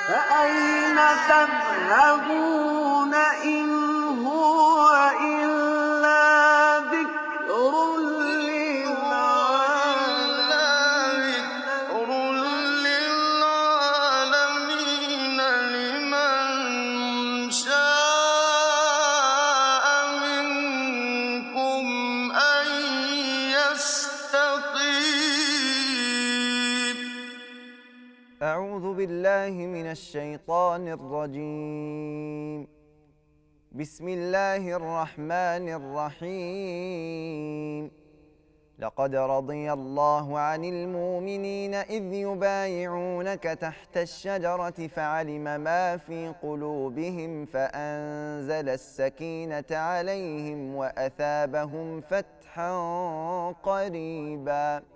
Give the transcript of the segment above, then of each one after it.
فأين تذهبون إن هو إلا ذكر للعالمين لمن شاء منكم أن يستقيم. أعوذ بالله من الشيطان الرجيم. بسم الله الرحمن الرحيم. لقد رضي الله عن المؤمنين إذ يبايعونك تحت الشجرة فعلم ما في قلوبهم فأنزل السكينة عليهم وأثابهم فتحا قريبا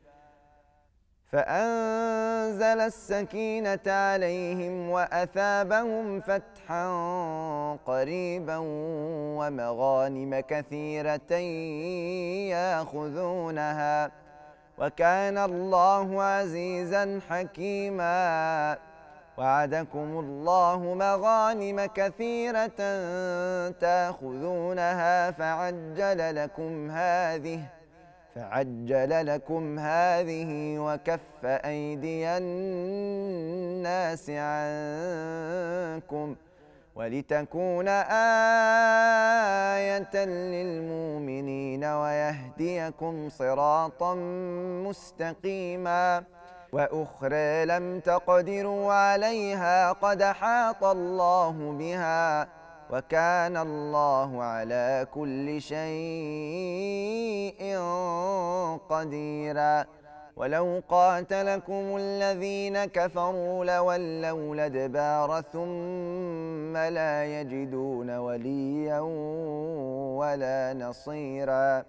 فأنزل السكينة عليهم وأثابهم فتحا قريبا ومغانم كثيرة يأخذونها وكان الله عزيزا حكيما. وعدكم الله مغانم كثيرة تأخذونها فعجل لكم هذه وكف أيدي الناس عنكم ولتكون آية للمؤمنين ويهديكم صراطا مستقيما. وأخرى لم تقدروا عليها قد أحاط الله بها وكان الله على كل شيء قديرا. ولو قاتلكم الذين كفروا لولوا الأدبار ثم لا يجدون وليا ولا نصيرا.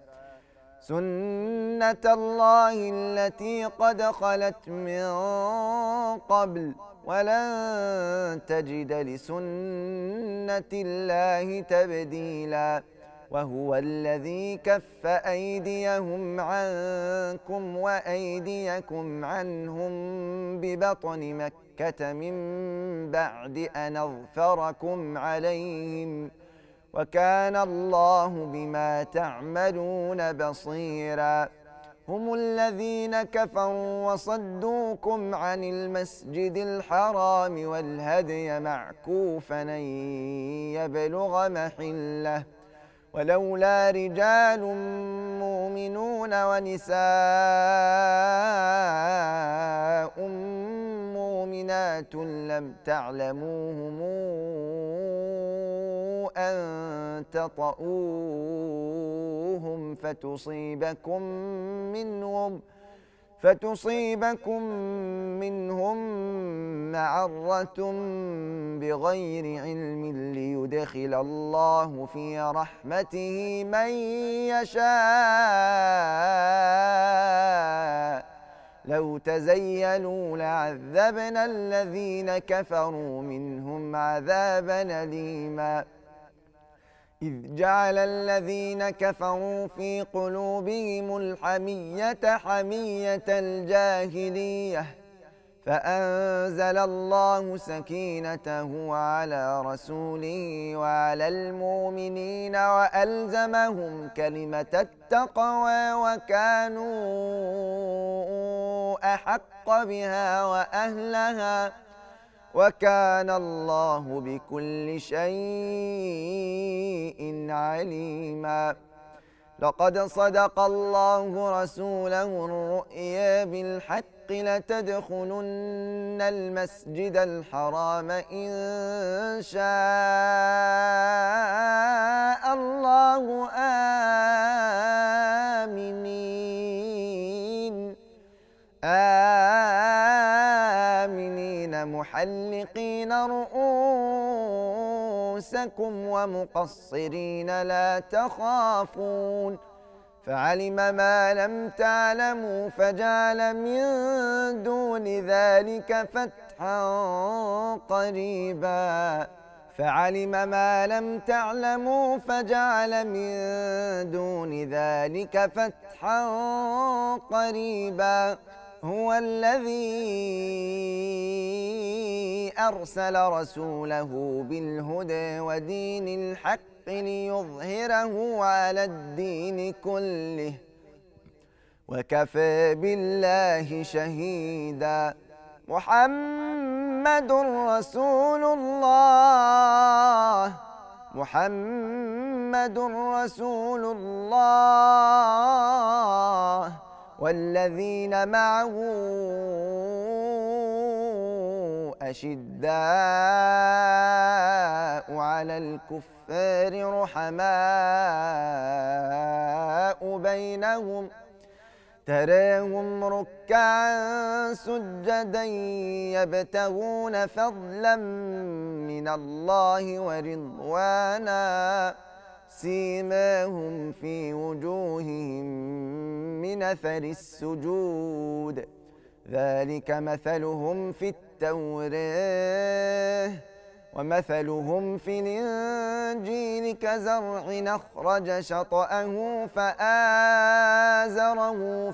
سنة الله التي قد خلت من قبل ولن تجد لسنة الله تبديلا. وهو الذي كف أيديهم عنكم وأيديكم عنهم ببطن مكة من بعد أن أظفركم عليهم وكان الله بما تعملون بصيرا. هم الذين كفروا وصدوكم عن المسجد الحرام والهدي معكوفا أن يبلغ محله ولولا رجال مؤمنون ونساء مؤمنات لم تعلموهم أن تطؤوهم فتصيبكم منهم معرة بغير علم ليدخل الله في رحمته من يشاء. لو تزيلوا لعذبنا الذين كفروا منهم عذابا أليما. إذ جعل الذين كفروا في قلوبهم الحمية حمية الجاهلية فأنزل الله سكينته على رسوله وعلى المؤمنين وألزمهم كلمة التقوى وكانوا أحق بها وأهلها وكان الله بكل شيء عليما. لقد صدق الله رسوله الرؤيا بالحق لتدخلن المسجد الحرام إن شاء الله آمنين محلقين رؤوسكم ومقصرين لا تخافون فعلم ما لم تعلموا فجعل من دون فتحا قريبا فعلم ما لم تعلموا فجعل من دون ذلك فتحا قريبا هو الذي أرسل رسوله بالهدى ودين الحق ليظهره على الدين كله وكفى بالله شهيدا. محمد رسول الله، محمد رسول الله، والذين معه أشداء على الكفار رحماء بينهم تراهم ركعا سجدا يبتغون فضلا من الله ورضوانا سيماهم في وجوههم من أثر السجود ذلك مثلهم في التوراة ومثلهم في الإنجيل كزرع أخرج شطأه فآزره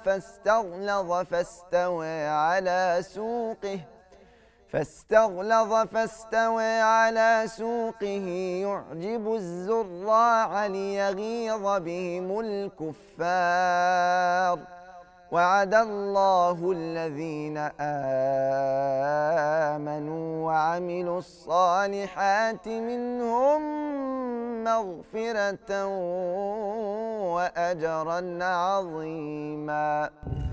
فاستغلظ على سوقه يعجب الزراع ليغيظ بهم الكفار. وعد الله الذين آمنوا وعملوا الصالحات منهم مغفرة وأجرا عظيما.